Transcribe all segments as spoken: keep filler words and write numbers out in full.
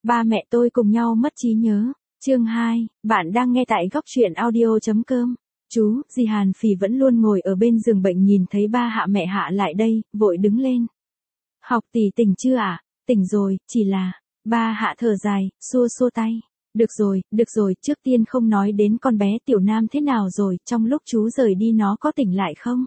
Ba mẹ tôi cùng nhau mất trí nhớ. Chương hai, bạn đang nghe tại góc truyện audio chấm com. Chú, dì Hàn Phỉ vẫn luôn ngồi ở bên giường bệnh nhìn thấy ba Hạ mẹ Hạ lại đây, vội đứng lên. Học tỷ tỉnh chưa ạ? À? Tỉnh rồi, chỉ là... Ba Hạ thở dài, xua xua tay. Được rồi, được rồi, trước tiên không nói đến con bé Tiểu Nam thế nào rồi, trong lúc chú rời đi nó có tỉnh lại không?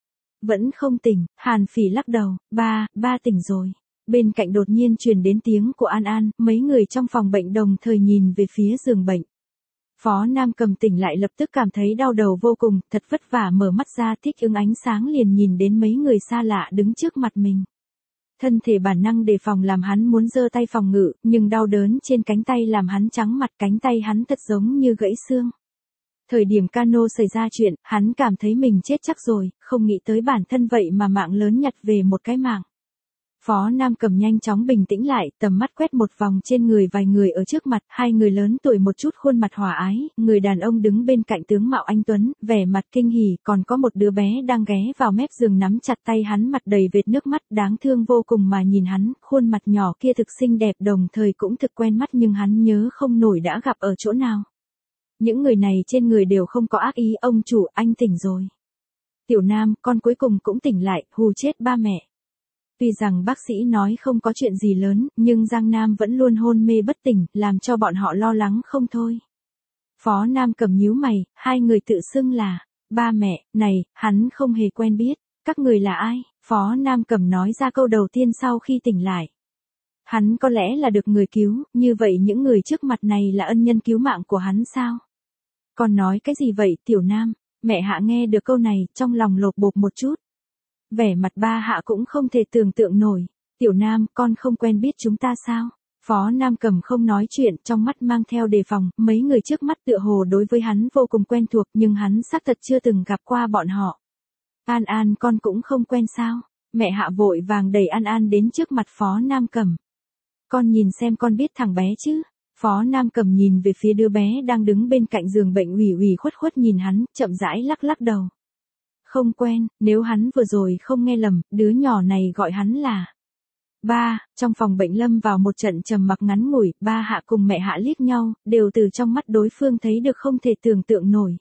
Vẫn không tỉnh, Hàn Phỉ lắc đầu, ba, ba tỉnh rồi. Bên cạnh đột nhiên truyền đến tiếng của An An, mấy người trong phòng bệnh đồng thời nhìn về phía giường bệnh. Phó Nam Cầm tỉnh lại lập tức cảm thấy đau đầu vô cùng, thật vất vả mở mắt ra thích ứng ánh sáng liền nhìn đến mấy người xa lạ đứng trước mặt mình. Thân thể bản năng đề phòng làm hắn muốn giơ tay phòng ngự, nhưng đau đớn trên cánh tay làm hắn trắng mặt, cánh tay hắn thật giống như gãy xương. Thời điểm cano xảy ra chuyện, hắn cảm thấy mình chết chắc rồi, không nghĩ tới bản thân vậy mà mạng lớn nhặt về một cái mạng. Phó Nam Cầm nhanh chóng bình tĩnh lại, tầm mắt quét một vòng trên người vài người ở trước mặt, hai người lớn tuổi một chút khuôn mặt hòa ái, người đàn ông đứng bên cạnh tướng mạo anh tuấn, vẻ mặt kinh hỉ, còn có một đứa bé đang ghé vào mép giường nắm chặt tay hắn, mặt đầy vệt nước mắt, đáng thương vô cùng mà nhìn hắn, khuôn mặt nhỏ kia thực xinh đẹp đồng thời cũng thực quen mắt nhưng hắn nhớ không nổi đã gặp ở chỗ nào. Những người này trên người đều không có ác ý, ông chủ, anh tỉnh rồi. Tiểu Nam, con cuối cùng cũng tỉnh lại, hù chết ba mẹ. Tuy rằng bác sĩ nói không có chuyện gì lớn, nhưng Giang Nam vẫn luôn hôn mê bất tỉnh, làm cho bọn họ lo lắng không thôi. Phó Nam Cầm nhíu mày, hai người tự xưng là, ba mẹ, này, hắn không hề quen biết, các người là ai? Phó Nam Cầm nói ra câu đầu tiên sau khi tỉnh lại. Hắn có lẽ là được người cứu, như vậy những người trước mặt này là ân nhân cứu mạng của hắn sao? Con nói cái gì vậy, Tiểu Nam? Mẹ Hạ nghe được câu này, trong lòng lột bột một chút. Vẻ mặt ba Hạ cũng không thể tưởng tượng nổi. Tiểu Nam, con không quen biết chúng ta sao? Phó Nam Cầm không nói chuyện, trong mắt mang theo đề phòng, mấy người trước mắt tựa hồ đối với hắn vô cùng quen thuộc nhưng hắn xác thật chưa từng gặp qua bọn họ. An An, con cũng không quen sao? Mẹ Hạ vội vàng đẩy An An đến trước mặt Phó Nam Cầm. Con nhìn xem con biết thằng bé chứ? Phó Nam Cầm nhìn về phía đứa bé đang đứng bên cạnh giường bệnh ủy ủy khuất khuất nhìn hắn, chậm rãi lắc lắc đầu. Không quen, nếu hắn vừa rồi không nghe lầm, đứa nhỏ này gọi hắn là ba. Trong phòng bệnh lâm vào một trận trầm mặc ngắn ngủi, ba Hạ cùng mẹ Hạ liếc nhau, đều từ trong mắt đối phương thấy được không thể tưởng tượng nổi.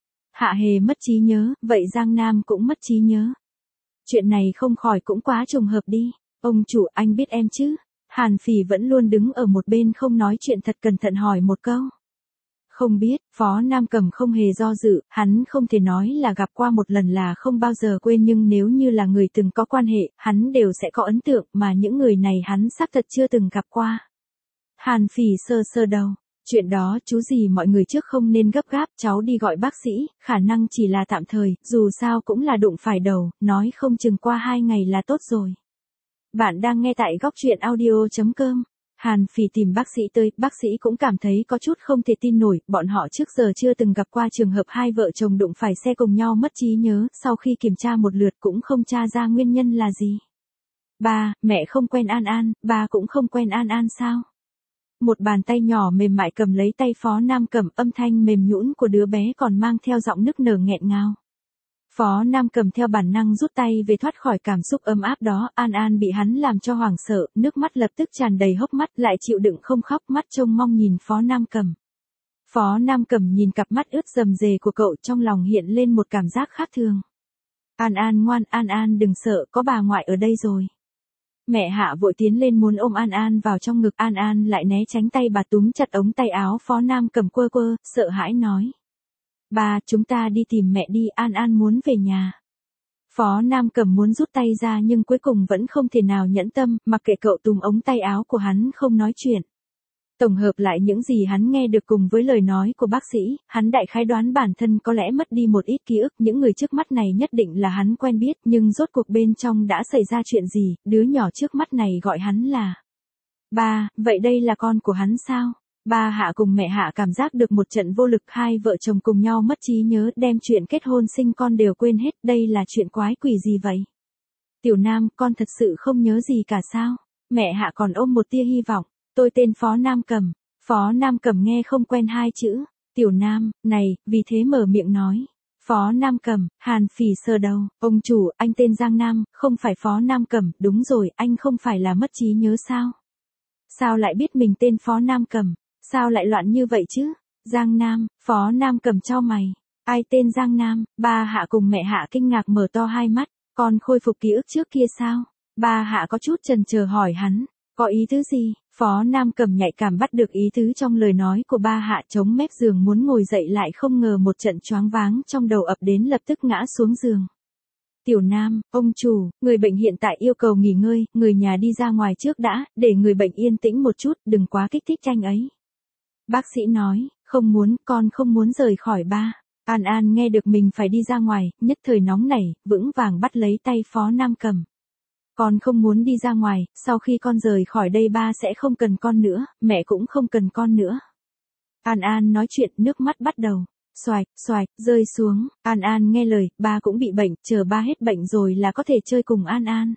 Hạ hề mất trí nhớ, vậy Giang Nam cũng mất trí nhớ. Chuyện này không khỏi cũng quá trùng hợp đi. Ông chủ, anh biết em chứ? Hàn Phỉ vẫn luôn đứng ở một bên không nói chuyện, thật cẩn thận hỏi một câu. Không biết, Phó Nam Cầm không hề do dự, hắn không thể nói là gặp qua một lần là không bao giờ quên, nhưng nếu như là người từng có quan hệ, hắn đều sẽ có ấn tượng, mà những người này hắn xác thật chưa từng gặp qua. Hàn Phỉ sơ sơ đầu, chuyện đó chú gì mọi người trước không nên gấp gáp, cháu đi gọi bác sĩ, khả năng chỉ là tạm thời, dù sao cũng là đụng phải đầu, nói không chừng qua hai ngày là tốt rồi. Bạn đang nghe tại góc truyện audio chấm com. Hàn Phỉ tìm bác sĩ tới, bác sĩ cũng cảm thấy có chút không thể tin nổi, bọn họ trước giờ chưa từng gặp qua trường hợp hai vợ chồng đụng phải xe cùng nhau mất trí nhớ, sau khi kiểm tra một lượt cũng không tra ra nguyên nhân là gì. Ba, mẹ không quen An An, ba cũng không quen An An sao? Một bàn tay nhỏ mềm mại cầm lấy tay Phó Nam Cầm, âm thanh mềm nhũn của đứa bé còn mang theo giọng nức nở nghẹn ngào. Phó Nam Cầm theo bản năng rút tay về thoát khỏi cảm xúc ấm áp đó, An An bị hắn làm cho hoảng sợ, nước mắt lập tức tràn đầy hốc mắt, lại chịu đựng không khóc, mắt trông mong nhìn Phó Nam Cầm. Phó Nam Cầm nhìn cặp mắt ướt rầm rề của cậu, trong lòng hiện lên một cảm giác khác thường. An An ngoan, An An đừng sợ, có bà ngoại ở đây rồi. Mẹ Hạ vội tiến lên muốn ôm An An vào trong ngực, An An lại né tránh tay bà, túm chặt ống tay áo Phó Nam Cầm quơ quơ, sợ hãi nói. Ba, chúng ta đi tìm mẹ đi, An An muốn về nhà. Phó Nam Cầm muốn rút tay ra nhưng cuối cùng vẫn không thể nào nhẫn tâm, mặc kệ cậu túm ống tay áo của hắn không nói chuyện. Tổng hợp lại những gì hắn nghe được cùng với lời nói của bác sĩ, hắn đại khái đoán bản thân có lẽ mất đi một ít ký ức, những người trước mắt này nhất định là hắn quen biết, nhưng rốt cuộc bên trong đã xảy ra chuyện gì, đứa nhỏ trước mắt này gọi hắn là ba, vậy đây là con của hắn sao? Ba Hạ cùng mẹ Hạ cảm giác được một trận vô lực, hai vợ chồng cùng nhau mất trí nhớ, đem chuyện kết hôn sinh con đều quên hết, đây là chuyện quái quỷ gì vậy? Tiểu Nam, con thật sự không nhớ gì cả sao? Mẹ Hạ còn ôm một tia hy vọng, tôi tên Phó Nam Cầm. Phó Nam Cầm nghe không quen hai chữ, Tiểu Nam, này, vì thế mở miệng nói. Phó Nam Cầm, Hàn Phỉ sờ đầu, ông chủ, anh tên Giang Nam, không phải Phó Nam Cầm, đúng rồi, anh không phải là mất trí nhớ sao? Sao lại biết mình tên Phó Nam Cầm? Sao lại loạn như vậy chứ? Giang Nam, Phó Nam Cầm chau mày. Ai tên Giang Nam? Ba Hạ cùng mẹ Hạ kinh ngạc mở to hai mắt. Con khôi phục ký ức trước kia sao? Ba Hạ có chút chần chờ hỏi hắn. Có ý tứ gì? Phó Nam Cầm nhạy cảm bắt được ý tứ trong lời nói của ba Hạ, chống mép giường muốn ngồi dậy lại không ngờ một trận choáng váng trong đầu ập đến, lập tức ngã xuống giường. Tiểu Nam, ông chủ, người bệnh hiện tại yêu cầu nghỉ ngơi, người nhà đi ra ngoài trước đã, để người bệnh yên tĩnh một chút, đừng quá kích thích anh ấy. Bác sĩ nói, không muốn, con không muốn rời khỏi ba. An An nghe được mình phải đi ra ngoài, nhất thời nóng nảy, vững vàng bắt lấy tay Phó Nam Cầm. Con không muốn đi ra ngoài, sau khi con rời khỏi đây ba sẽ không cần con nữa, mẹ cũng không cần con nữa. An An nói chuyện, nước mắt bắt đầu xoạch, xoạch, rơi xuống. An An nghe lời, ba cũng bị bệnh, chờ ba hết bệnh rồi là có thể chơi cùng An An.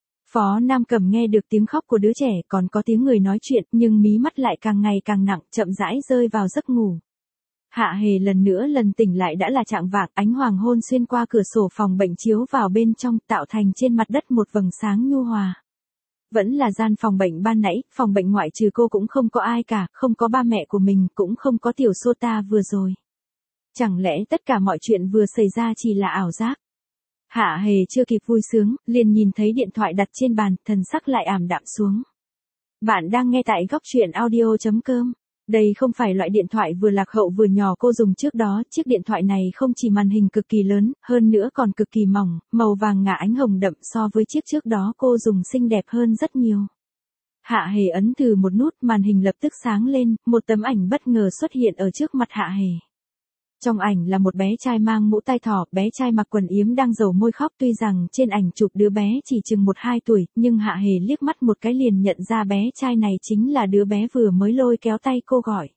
Phó Nam Cầm nghe được tiếng khóc của đứa trẻ, còn có tiếng người nói chuyện, nhưng mí mắt lại càng ngày càng nặng, chậm rãi rơi vào giấc ngủ. Hạ Hề lần nữa lần tỉnh lại đã là chạng vạng, ánh hoàng hôn xuyên qua cửa sổ phòng bệnh chiếu vào bên trong, tạo thành trên mặt đất một vầng sáng nhu hòa. Vẫn là gian phòng bệnh ban nãy, phòng bệnh ngoại trừ cô cũng không có ai cả, không có ba mẹ của mình, cũng không có tiểu Sota vừa rồi. Chẳng lẽ tất cả mọi chuyện vừa xảy ra chỉ là ảo giác? Hạ Hề chưa kịp vui sướng, liền nhìn thấy điện thoại đặt trên bàn, thần sắc lại ảm đạm xuống. Bạn đang nghe tại góc truyện audio chấm com. Đây không phải loại điện thoại vừa lạc hậu vừa nhỏ cô dùng trước đó, chiếc điện thoại này không chỉ màn hình cực kỳ lớn, hơn nữa còn cực kỳ mỏng, màu vàng ngả ánh hồng đậm, so với chiếc trước đó cô dùng xinh đẹp hơn rất nhiều. Hạ Hề ấn từ một nút, màn hình lập tức sáng lên, một tấm ảnh bất ngờ xuất hiện ở trước mặt Hạ Hề. Trong ảnh là một bé trai mang mũ tai thỏ, bé trai mặc quần yếm đang dầu môi khóc, tuy rằng trên ảnh chụp đứa bé chỉ chừng một hai tuổi, nhưng Hạ Hề liếc mắt một cái liền nhận ra bé trai này chính là đứa bé vừa mới lôi kéo tay cô gọi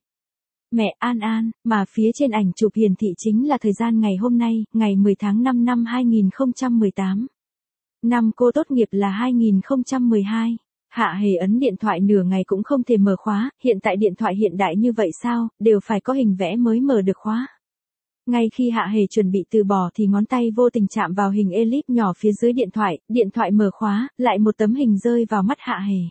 mẹ An An, mà phía trên ảnh chụp hiển thị chính là thời gian ngày hôm nay, ngày mười tháng năm năm hai nghìn không trăm mười tám. Năm cô tốt nghiệp là hai nghìn không trăm mười hai. Hạ Hề ấn điện thoại nửa ngày cũng không thể mở khóa, hiện tại điện thoại hiện đại như vậy sao, đều phải có hình vẽ mới mở được khóa. Ngay khi Hạ Hề chuẩn bị từ bỏ thì ngón tay vô tình chạm vào hình elip nhỏ phía dưới điện thoại, điện thoại mở khóa, lại một tấm hình rơi vào mắt Hạ Hề.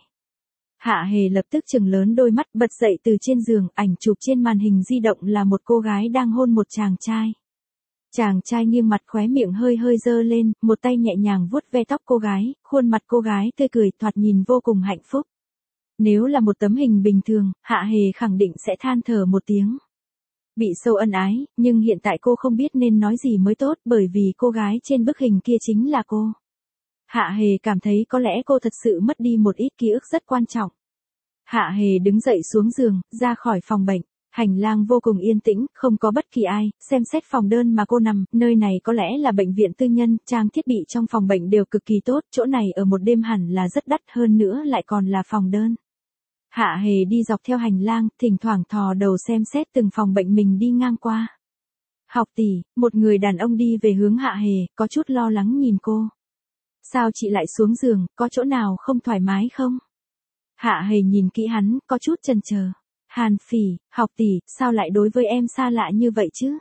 Hạ Hề lập tức trừng lớn đôi mắt, bật dậy từ trên giường, ảnh chụp trên màn hình di động là một cô gái đang hôn một chàng trai. Chàng trai nghiêng mặt, khóe miệng hơi hơi dơ lên, một tay nhẹ nhàng vuốt ve tóc cô gái, khuôn mặt cô gái tươi cười, thoạt nhìn vô cùng hạnh phúc. Nếu là một tấm hình bình thường, Hạ Hề khẳng định sẽ than thở một tiếng. Bị sâu ân ái, nhưng hiện tại cô không biết nên nói gì mới tốt, bởi vì cô gái trên bức hình kia chính là cô. Hạ Hề cảm thấy có lẽ cô thật sự mất đi một ít ký ức rất quan trọng. Hạ Hề đứng dậy xuống giường, ra khỏi phòng bệnh. Hành lang vô cùng yên tĩnh, không có bất kỳ ai, xem xét phòng đơn mà cô nằm, nơi này có lẽ là bệnh viện tư nhân, trang thiết bị trong phòng bệnh đều cực kỳ tốt, chỗ này ở một đêm hẳn là rất đắt, hơn nữa lại còn là phòng đơn. Hạ Hề đi dọc theo hành lang, thỉnh thoảng thò đầu xem xét từng phòng bệnh mình đi ngang qua. Học tỷ, một người đàn ông đi về hướng Hạ Hề, có chút lo lắng nhìn cô. Sao chị lại xuống giường, có chỗ nào không thoải mái không? Hạ Hề nhìn kỹ hắn, có chút chần chờ. Hàn Phỉ, học tỷ, sao lại đối với em xa lạ như vậy chứ?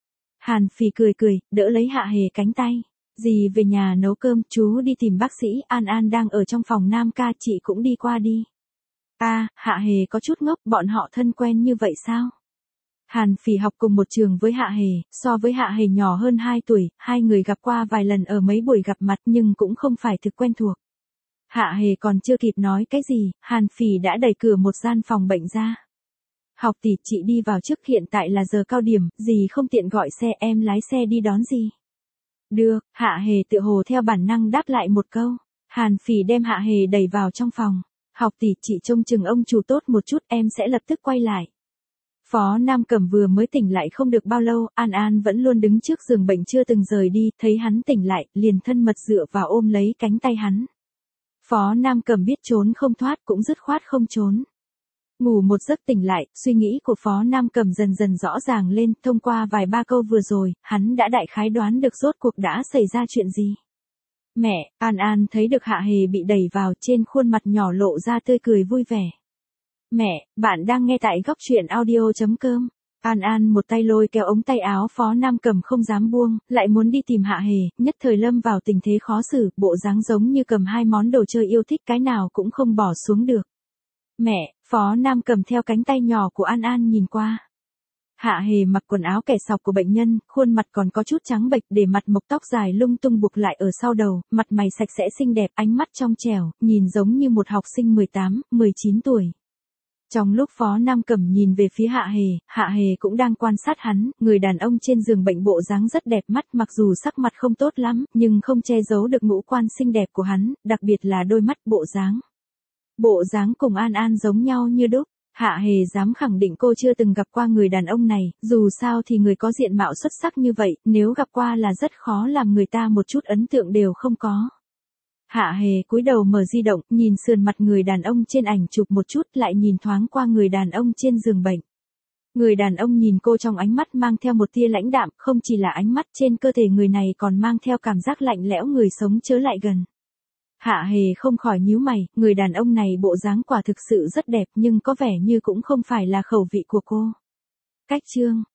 Hàn Phỉ cười cười, đỡ lấy Hạ Hề cánh tay. Dì về nhà nấu cơm, chú đi tìm bác sĩ, An An đang ở trong phòng Nam ca, chị cũng đi qua đi. À, Hạ Hề có chút ngốc, bọn họ thân quen như vậy sao? Hàn Phỉ học cùng một trường với Hạ Hề, so với Hạ Hề nhỏ hơn hai tuổi, hai người gặp qua vài lần ở mấy buổi gặp mặt nhưng cũng không phải thực quen thuộc. Hạ Hề còn chưa kịp nói cái gì, Hàn Phỉ đã đẩy cửa một gian phòng bệnh ra. Học tỷ, chị đi vào trước, hiện tại là giờ cao điểm, dì không tiện gọi xe, em lái xe đi đón dì. Được, Hạ Hề tự hồ theo bản năng đáp lại một câu. Hàn Phỉ đem Hạ Hề đẩy vào trong phòng. Học tỷ, chị trông chừng ông chủ tốt một chút, em sẽ lập tức quay lại. Phó Nam Cầm vừa mới tỉnh lại không được bao lâu, An An vẫn luôn đứng trước giường bệnh chưa từng rời đi, thấy hắn tỉnh lại, liền thân mật dựa vào ôm lấy cánh tay hắn. Phó Nam Cầm biết trốn không thoát cũng dứt khoát không trốn. Ngủ một giấc tỉnh lại, suy nghĩ của Phó Nam Cầm dần dần rõ ràng lên, thông qua vài ba câu vừa rồi, hắn đã đại khái đoán được rốt cuộc đã xảy ra chuyện gì. Mẹ, An An thấy được Hạ Hề bị đẩy vào, trên khuôn mặt nhỏ lộ ra tươi cười vui vẻ. Mẹ, bạn đang nghe tại góc truyện audio chấm com. An An một tay lôi kéo ống tay áo Phó Nam Cầm không dám buông, lại muốn đi tìm Hạ Hề, nhất thời lâm vào tình thế khó xử, bộ dáng giống như cầm hai món đồ chơi yêu thích cái nào cũng không bỏ xuống được. Mẹ, Phó Nam cầm theo cánh tay nhỏ của An An nhìn qua. Hạ Hề mặc quần áo kẻ sọc của bệnh nhân, khuôn mặt còn có chút trắng bệch, để mặt mộc tóc dài lung tung buộc lại ở sau đầu, mặt mày sạch sẽ xinh đẹp, ánh mắt trong trẻo, nhìn giống như một học sinh mười tám, mười chín tuổi. Trong lúc Phó Nam Cẩm nhìn về phía Hạ Hề, Hạ Hề cũng đang quan sát hắn, người đàn ông trên giường bệnh bộ dáng rất đẹp mắt, mặc dù sắc mặt không tốt lắm, nhưng không che giấu được ngũ quan xinh đẹp của hắn, đặc biệt là đôi mắt, bộ dáng. Bộ dáng cùng An An giống nhau như đúc. Hạ Hề dám khẳng định cô chưa từng gặp qua người đàn ông này, dù sao thì người có diện mạo xuất sắc như vậy, nếu gặp qua là rất khó làm người ta một chút ấn tượng đều không có. Hạ Hề cúi đầu mở di động, nhìn sườn mặt người đàn ông trên ảnh chụp một chút, lại nhìn thoáng qua người đàn ông trên giường bệnh. Người đàn ông nhìn cô trong ánh mắt mang theo một tia lãnh đạm, không chỉ là ánh mắt, trên cơ thể người này còn mang theo cảm giác lạnh lẽo, người sống chớ lại gần. Hạ Hề không khỏi nhíu mày, người đàn ông này bộ dáng quả thực sự rất đẹp nhưng có vẻ như cũng không phải là khẩu vị của cô. Cách chương